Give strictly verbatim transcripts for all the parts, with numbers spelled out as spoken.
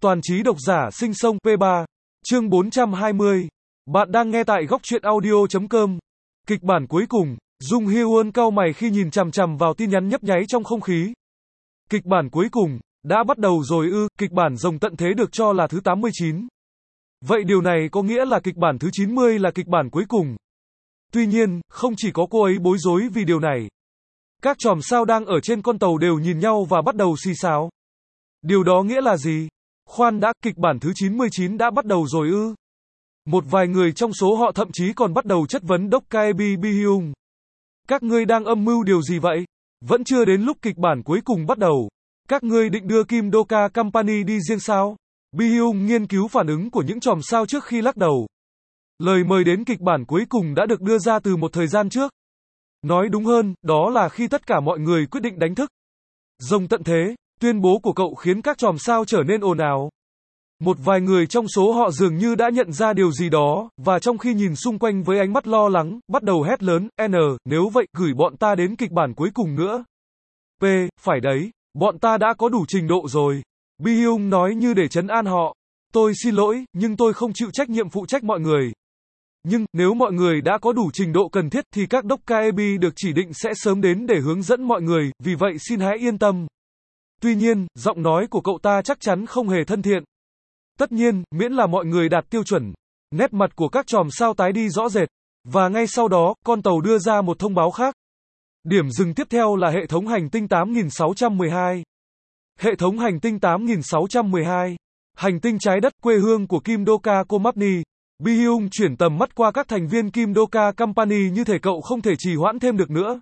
Toàn trí độc giả sinh sông P ba, chương bốn trăm hai mươi. Bạn đang nghe tại góc truyện audio chấm com. Kịch bản cuối cùng, Jung Hye-won cau mày khi nhìn chằm chằm vào tin nhắn nhấp nháy trong không khí. Kịch bản cuối cùng, đã bắt đầu rồi ư, kịch bản rồng tận thế được cho là thứ tám mươi chín. Vậy điều này có nghĩa là kịch bản thứ chín mươi là kịch bản cuối cùng. Tuy nhiên, không chỉ có cô ấy bối rối vì điều này. Các chòm sao đang ở trên con tàu đều nhìn nhau và bắt đầu xì xào. Điều đó nghĩa là gì? Khoan đã, kịch bản thứ chín mươi chín đã bắt đầu rồi ư? Một vài người trong số họ thậm chí còn bắt đầu chất vấn Dok Kaebi Bi-hyung. Các ngươi đang âm mưu điều gì vậy? Vẫn chưa đến lúc kịch bản cuối cùng bắt đầu. Các ngươi định đưa Kim Doka Company đi riêng sao? Bi-hyung nghiên cứu phản ứng của những chòm sao trước khi lắc đầu. Lời mời đến kịch bản cuối cùng đã được đưa ra từ một thời gian trước. Nói đúng hơn, đó là khi tất cả mọi người quyết định đánh thức rồng tận thế. Tuyên bố của cậu khiến các chòm sao trở nên ồn ào. Một vài người trong số họ dường như đã nhận ra điều gì đó, và trong khi nhìn xung quanh với ánh mắt lo lắng, bắt đầu hét lớn, N, nếu vậy, gửi bọn ta đến kịch bản cuối cùng nữa. P, phải đấy, bọn ta đã có đủ trình độ rồi. Bi-hyung nói như để trấn an họ. Tôi xin lỗi, nhưng tôi không chịu trách nhiệm phụ trách mọi người. Nhưng, nếu mọi người đã có đủ trình độ cần thiết thì các Dok Kaebi được chỉ định sẽ sớm đến để hướng dẫn mọi người, vì vậy xin hãy yên tâm. Tuy nhiên, giọng nói của cậu ta chắc chắn không hề thân thiện. Tất nhiên, miễn là mọi người đạt tiêu chuẩn. Nét mặt của các chòm sao tái đi rõ rệt. Và ngay sau đó, con tàu đưa ra một thông báo khác. Điểm dừng tiếp theo là hệ thống hành tinh tám nghìn sáu trăm mười hai. Hệ thống hành tinh tám nghìn sáu trăm mười hai. Hành tinh trái đất, quê hương của Kim Doka Company. Bi-hyung chuyển tầm mắt qua các thành viên Kim Doka Company như thể cậu không thể trì hoãn thêm được nữa.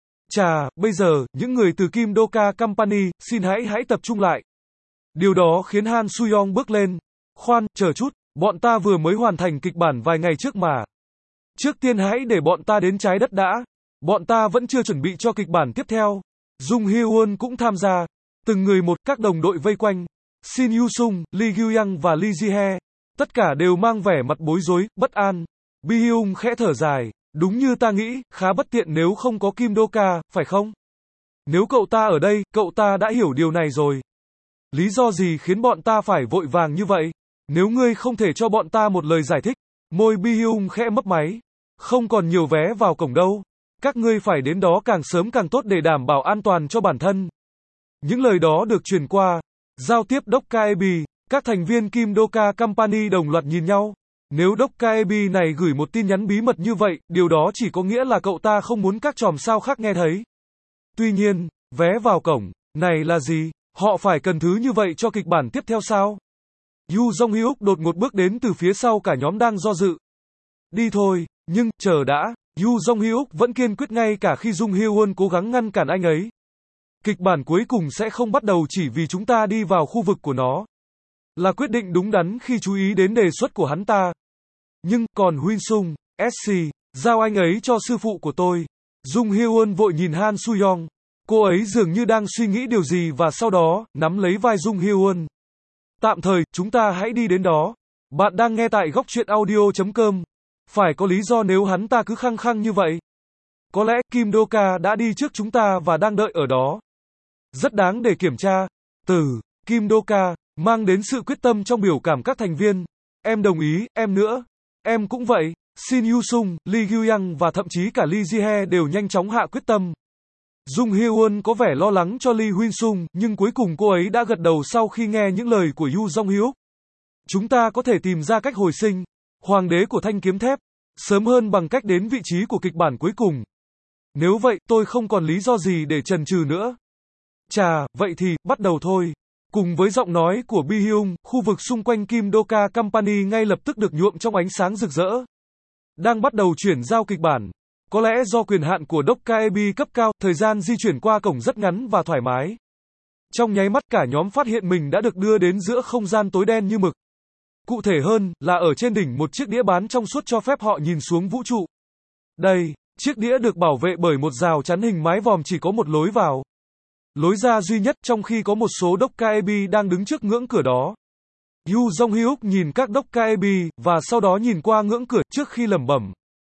Chà, bây giờ, những người từ Kim Doka Company, xin hãy hãy tập trung lại. Điều đó khiến Han Soo-young bước lên. Khoan, chờ chút, bọn ta vừa mới hoàn thành kịch bản vài ngày trước mà. Trước tiên hãy để bọn ta đến trái đất đã. Bọn ta vẫn chưa chuẩn bị cho kịch bản tiếp theo. Jung Hye-won cũng tham gia. Từng người một, các đồng đội vây quanh. Shin Yu-sung, Lee Gyu-young và Lee Ji-hye. Tất cả đều mang vẻ mặt bối rối, bất an. Bi-hyung khẽ thở dài. Đúng như ta nghĩ, khá bất tiện nếu không có Kim Doka, phải không? Nếu cậu ta ở đây, cậu ta đã hiểu điều này rồi. Lý do gì khiến bọn ta phải vội vàng như vậy? Nếu ngươi không thể cho bọn ta một lời giải thích. Môi Bi-hyung khẽ mấp máy. Không còn nhiều vé vào cổng đâu. Các ngươi phải đến đó càng sớm càng tốt để đảm bảo an toàn cho bản thân. Những lời đó được truyền qua. Giao tiếp Dok Kaebi, các thành viên Kim Doka Company đồng loạt nhìn nhau. Nếu Dok Kaebi này gửi một tin nhắn bí mật như vậy, điều đó chỉ có nghĩa là cậu ta không muốn các chòm sao khác nghe thấy. Tuy nhiên, vé vào cổng, này là gì? Họ phải cần thứ như vậy cho kịch bản tiếp theo sao? Yoo Jong-hyuk đột ngột bước đến từ phía sau cả nhóm đang do dự. Đi thôi, nhưng, chờ đã, Yoo Jong-hyuk vẫn kiên quyết ngay cả khi Jung Hye-won cố gắng ngăn cản anh ấy. Kịch bản cuối cùng sẽ không bắt đầu chỉ vì chúng ta đi vào khu vực của nó. Là quyết định đúng đắn khi chú ý đến đề xuất của hắn ta. Nhưng, còn Huynh-sung, ét xê, giao anh ấy cho sư phụ của tôi. Jung Hye-won vội nhìn Han Soo-young. Cô ấy dường như đang suy nghĩ điều gì và sau đó, nắm lấy vai Jung Hye-won. Tạm thời, chúng ta hãy đi đến đó. Bạn đang nghe tại góc truyện audio chấm com. Phải có lý do nếu hắn ta cứ khăng khăng như vậy. Có lẽ, Kim Doka đã đi trước chúng ta và đang đợi ở đó. Rất đáng để kiểm tra. Từ Kim Doka mang đến sự quyết tâm trong biểu cảm các thành viên. Em đồng ý, em nữa. Em cũng vậy. Shin Yu-sung, Lee Gyu-young và thậm chí cả Lee Ji-hye đều nhanh chóng hạ quyết tâm. Jung Hye-won có vẻ lo lắng cho Lee Huynh-sung, nhưng cuối cùng cô ấy đã gật đầu sau khi nghe những lời của Yoo Jong-hyuk. Chúng ta có thể tìm ra cách hồi sinh Hoàng đế của thanh kiếm thép sớm hơn bằng cách đến vị trí của kịch bản cuối cùng. Nếu vậy, tôi không còn lý do gì để chần chừ nữa. Chà, vậy thì, bắt đầu thôi. Cùng với giọng nói của Bi-hyung, khu vực xung quanh Kim Doka Company ngay lập tức được nhuộm trong ánh sáng rực rỡ. Đang bắt đầu chuyển giao kịch bản. Có lẽ do quyền hạn của Dok Kaebi cấp cao, thời gian di chuyển qua cổng rất ngắn và thoải mái. Trong nháy mắt cả nhóm phát hiện mình đã được đưa đến giữa không gian tối đen như mực. Cụ thể hơn, là ở trên đỉnh một chiếc đĩa bán trong suốt cho phép họ nhìn xuống vũ trụ. Đây, chiếc đĩa được bảo vệ bởi một rào chắn hình mái vòm chỉ có một lối vào. Lối ra duy nhất trong khi có một số Dok Kaebi đang đứng trước ngưỡng cửa đó. Yoo Jong-hyuk nhìn các Dok Kaebi, và sau đó nhìn qua ngưỡng cửa trước khi lẩm bẩm.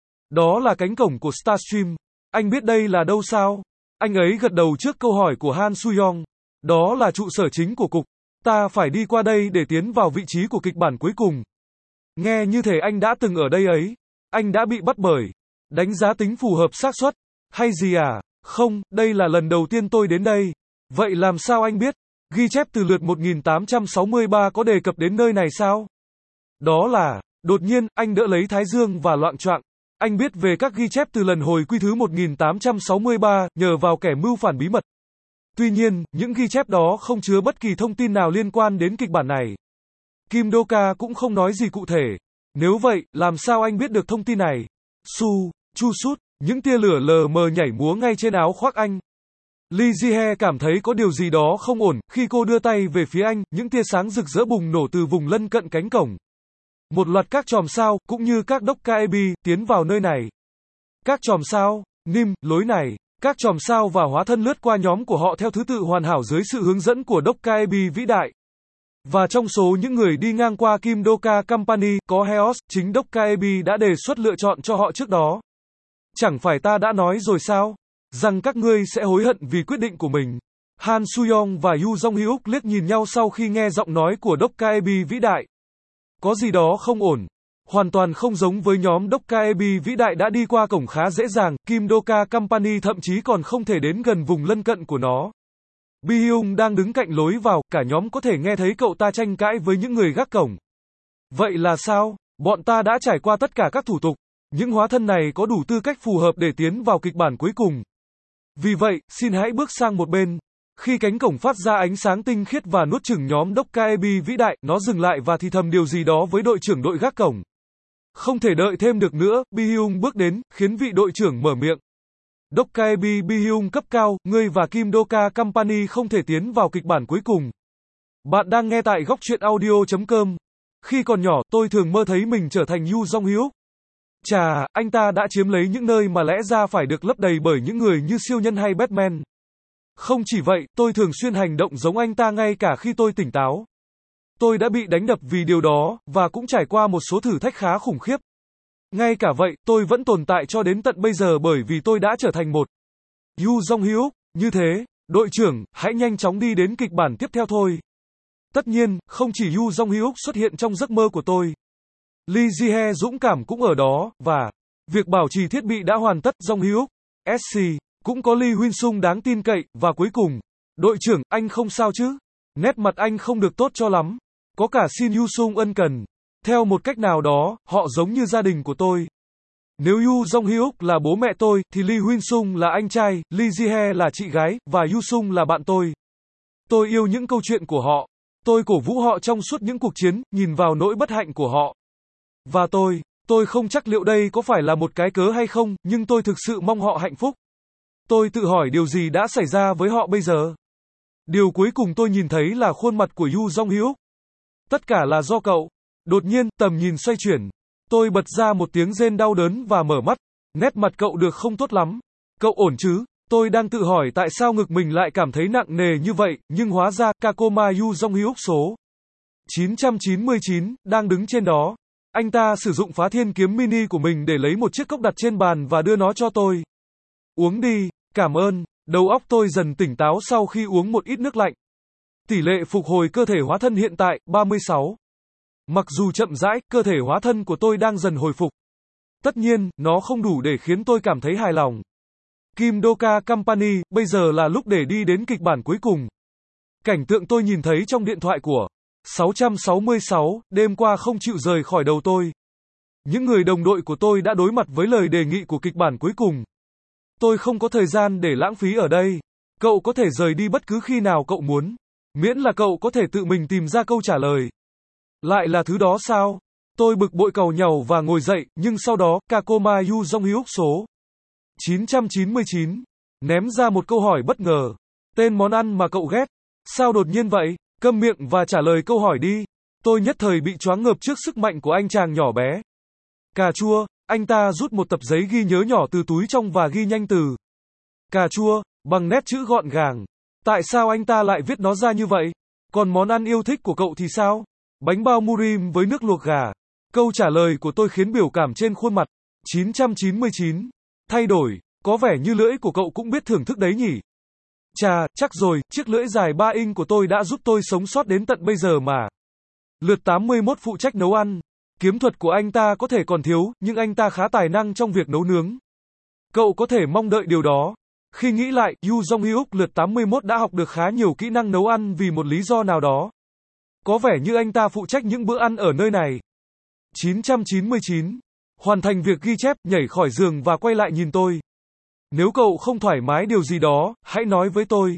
Đó là cánh cổng của Starstream. Anh biết đây là đâu sao? Anh ấy gật đầu trước câu hỏi của Han Soo-young. Đó là trụ sở chính của cục. Ta phải đi qua đây để tiến vào vị trí của kịch bản cuối cùng. Nghe như thể anh đã từng ở đây ấy. Anh đã bị bắt bởi. Đánh giá tính phù hợp xác suất. Hay gì à? Không, đây là lần đầu tiên tôi đến đây. Vậy làm sao anh biết? Ghi chép từ lượt một nghìn tám trăm sáu mươi ba có đề cập đến nơi này sao? Đó là, đột nhiên, anh đỡ lấy thái dương và loạng choạng. Anh biết về các ghi chép từ lần hồi quy thứ một nghìn tám trăm sáu mươi ba, nhờ vào kẻ mưu phản bí mật. Tuy nhiên, những ghi chép đó không chứa bất kỳ thông tin nào liên quan đến kịch bản này. Kim Do-ka cũng không nói gì cụ thể. Nếu vậy, làm sao anh biết được thông tin này? Su, chu sút, những tia lửa lờ mờ nhảy múa ngay trên áo khoác anh. Lee Ji-hye cảm thấy có điều gì đó không ổn, khi cô đưa tay về phía anh, những tia sáng rực rỡ bùng nổ từ vùng lân cận cánh cổng. Một loạt các chòm sao, cũng như các Dokkaebi, tiến vào nơi này. Các chòm sao, Nim, lối này, các chòm sao và hóa thân lướt qua nhóm của họ theo thứ tự hoàn hảo dưới sự hướng dẫn của Dokkaebi vĩ đại. Và trong số những người đi ngang qua Kim Do-ka Company, có Heos, chính Dokkaebi đã đề xuất lựa chọn cho họ trước đó. Chẳng phải ta đã nói rồi sao? Rằng các ngươi sẽ hối hận vì quyết định của mình. Han Soo-young và Yoo Jong-hyuk liếc nhìn nhau sau khi nghe giọng nói của Dokkaebi vĩ đại. Có gì đó không ổn. Hoàn toàn không giống với nhóm Dokkaebi vĩ đại đã đi qua cổng khá dễ dàng, Kim Do-ka Company thậm chí còn không thể đến gần vùng lân cận của nó. Bi-hyung đang đứng cạnh lối vào, cả nhóm có thể nghe thấy cậu ta tranh cãi với những người gác cổng. Vậy là sao? Bọn ta đã trải qua tất cả các thủ tục. Những hóa thân này có đủ tư cách phù hợp để tiến vào kịch bản cuối cùng. Vì vậy, xin hãy bước sang một bên. Khi cánh cổng phát ra ánh sáng tinh khiết và nuốt chửng nhóm Dokkaebi vĩ đại, nó dừng lại và thì thầm điều gì đó với đội trưởng đội gác cổng. Không thể đợi thêm được nữa, Bi-hyung bước đến, khiến vị đội trưởng mở miệng. Dokkaebi Bi-hyung cấp cao, ngươi và Kim Do-ka Company không thể tiến vào kịch bản cuối cùng. Bạn đang nghe tại góc truyện audio chấm com. Khi còn nhỏ, tôi thường mơ thấy mình trở thành Yoo Jong-hyuk. Chà, anh ta đã chiếm lấy những nơi mà lẽ ra phải được lấp đầy bởi những người như siêu nhân hay Batman. Không chỉ vậy, tôi thường xuyên hành động giống anh ta ngay cả khi tôi tỉnh táo. Tôi đã bị đánh đập vì điều đó, và cũng trải qua một số thử thách khá khủng khiếp. Ngay cả vậy, tôi vẫn tồn tại cho đến tận bây giờ bởi vì tôi đã trở thành một Yoo Jong-hyuk. Như thế, đội trưởng, hãy nhanh chóng đi đến kịch bản tiếp theo thôi. Tất nhiên, không chỉ Yoo Jong-hyuk xuất hiện trong giấc mơ của tôi. Lee Ji-hye dũng cảm cũng ở đó, và việc bảo trì thiết bị đã hoàn tất. Jong-hyuk, ét xê, cũng có Lee Huynh-sung đáng tin cậy, và cuối cùng, đội trưởng, anh không sao chứ? Nét mặt anh không được tốt cho lắm. Có cả Shin Yu-sung ân cần. Theo một cách nào đó, họ giống như gia đình của tôi. Nếu Yoo Jong-hyuk là bố mẹ tôi, thì Lee Huynh-sung là anh trai, Lee Ji-hye là chị gái, và Yu-sung là bạn tôi. Tôi yêu những câu chuyện của họ. Tôi cổ vũ họ trong suốt những cuộc chiến, nhìn vào nỗi bất hạnh của họ. Và tôi, tôi không chắc liệu đây có phải là một cái cớ hay không, nhưng tôi thực sự mong họ hạnh phúc. Tôi tự hỏi điều gì đã xảy ra với họ bây giờ. Điều cuối cùng tôi nhìn thấy là khuôn mặt của Yoo Jong-hyuk. Tất cả là do cậu. Đột nhiên, tầm nhìn xoay chuyển. Tôi bật ra một tiếng rên đau đớn và mở mắt. Nét mặt cậu được không tốt lắm. Cậu ổn chứ? Tôi đang tự hỏi tại sao ngực mình lại cảm thấy nặng nề như vậy, nhưng hóa ra, Kakoma Yoo Jong-hyuk số chín trăm chín mươi chín, đang đứng trên đó. Anh ta sử dụng phá thiên kiếm mini của mình để lấy một chiếc cốc đặt trên bàn và đưa nó cho tôi. Uống đi, cảm ơn. Đầu óc tôi dần tỉnh táo sau khi uống một ít nước lạnh. Tỷ lệ phục hồi cơ thể hóa thân hiện tại, ba mươi sáu. Mặc dù chậm rãi, cơ thể hóa thân của tôi đang dần hồi phục. Tất nhiên, nó không đủ để khiến tôi cảm thấy hài lòng. Kim Do-ka Company, bây giờ là lúc để đi đến kịch bản cuối cùng. Cảnh tượng tôi nhìn thấy trong điện thoại của sáu trăm sáu mươi sáu, đêm qua không chịu rời khỏi đầu tôi. Những người đồng đội của tôi đã đối mặt với lời đề nghị của kịch bản cuối cùng. Tôi không có thời gian để lãng phí ở đây. Cậu có thể rời đi bất cứ khi nào cậu muốn. Miễn là cậu có thể tự mình tìm ra câu trả lời. Lại là thứ đó sao? Tôi bực bội càu nhàu và ngồi dậy, nhưng sau đó, Kakoma Yoo Jong-hyuk số chín trăm chín mươi chín ném ra một câu hỏi bất ngờ. Tên món ăn mà cậu ghét. Sao đột nhiên vậy? Câm miệng và trả lời câu hỏi đi. Tôi nhất thời bị choáng ngợp trước sức mạnh của anh chàng nhỏ bé. Cà chua. Anh ta rút một tập giấy ghi nhớ nhỏ từ túi trong và ghi nhanh từ cà chua, bằng nét chữ gọn gàng. Tại sao anh ta lại viết nó ra như vậy? Còn món ăn yêu thích của cậu thì sao? Bánh bao murim với nước luộc gà. Câu trả lời của tôi khiến biểu cảm trên khuôn mặt chín trăm chín mươi chín thay đổi. Có vẻ như lưỡi của cậu cũng biết thưởng thức đấy nhỉ? Chà, chắc rồi, chiếc lưỡi dài ba inch của tôi đã giúp tôi sống sót đến tận bây giờ mà. Lượt tám mươi mốt phụ trách nấu ăn. Kiếm thuật của anh ta có thể còn thiếu, nhưng anh ta khá tài năng trong việc nấu nướng. Cậu có thể mong đợi điều đó. Khi nghĩ lại, Yoo Jong-hyuk lượt tám mươi mốt đã học được khá nhiều kỹ năng nấu ăn vì một lý do nào đó. Có vẻ như anh ta phụ trách những bữa ăn ở nơi này. chín trăm chín mươi chín. Hoàn thành việc ghi chép, nhảy khỏi giường và quay lại nhìn tôi. Nếu cậu không thoải mái điều gì đó, hãy nói với tôi.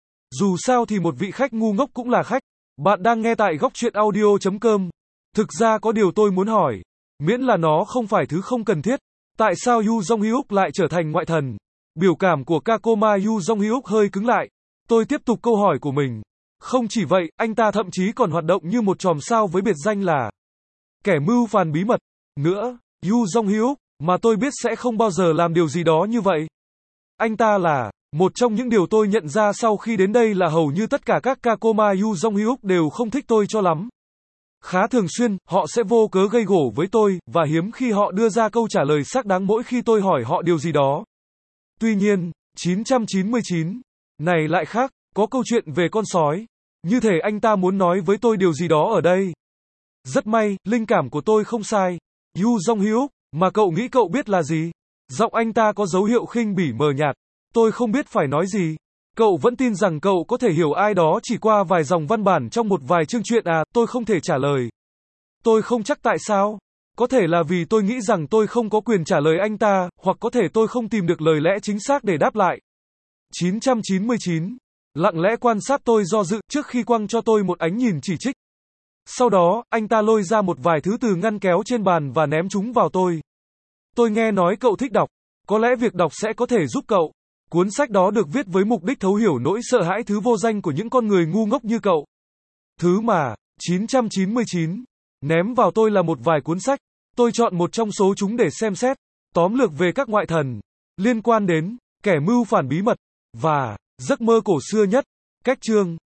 Dù sao thì một vị khách ngu ngốc cũng là khách. Bạn đang nghe tại góc truyện audio chấm com. Thực ra có điều tôi muốn hỏi. Miễn là nó không phải thứ không cần thiết. Tại sao Yoo Jong-hyuk lại trở thành ngoại thần? Biểu cảm của Kakoma Yoo Jong-hyuk hơi cứng lại. Tôi tiếp tục câu hỏi của mình. Không chỉ vậy, anh ta thậm chí còn hoạt động như một chòm sao với biệt danh là kẻ mưu phàn bí mật. Nữa, Yoo Jong-hyuk, mà tôi biết sẽ không bao giờ làm điều gì đó như vậy. Anh ta là một trong những điều tôi nhận ra sau khi đến đây là hầu như tất cả các Kakoma Yoo Jong-hyuk đều không thích tôi cho lắm. Khá thường xuyên, họ sẽ vô cớ gây gổ với tôi, và hiếm khi họ đưa ra câu trả lời xác đáng mỗi khi tôi hỏi họ điều gì đó. Tuy nhiên, chín trăm chín mươi chín này lại khác, có câu chuyện về con sói. Như thể anh ta muốn nói với tôi điều gì đó ở đây. Rất may, linh cảm của tôi không sai. Yoo Jong-hyuk, mà cậu nghĩ cậu biết là gì? Giọng anh ta có dấu hiệu khinh bỉ mờ nhạt. Tôi không biết phải nói gì. Cậu vẫn tin rằng cậu có thể hiểu ai đó chỉ qua vài dòng văn bản trong một vài chương truyện à? Tôi không thể trả lời. Tôi không chắc tại sao. Có thể là vì tôi nghĩ rằng tôi không có quyền trả lời anh ta, hoặc có thể tôi không tìm được lời lẽ chính xác để đáp lại. chín trăm chín mươi chín. Lặng lẽ quan sát tôi do dự trước khi quăng cho tôi một ánh nhìn chỉ trích. Sau đó, anh ta lôi ra một vài thứ từ ngăn kéo trên bàn và ném chúng vào tôi. Tôi nghe nói cậu thích đọc. Có lẽ việc đọc sẽ có thể giúp cậu. Cuốn sách đó được viết với mục đích thấu hiểu nỗi sợ hãi thứ vô danh của những con người ngu ngốc như cậu. Thứ mà chín trăm chín mươi chín ném vào tôi là một vài cuốn sách. Tôi chọn một trong số chúng để xem xét. Tóm lược về các ngoại thần, liên quan đến kẻ mưu phản bí mật và giấc mơ cổ xưa nhất. Cách chương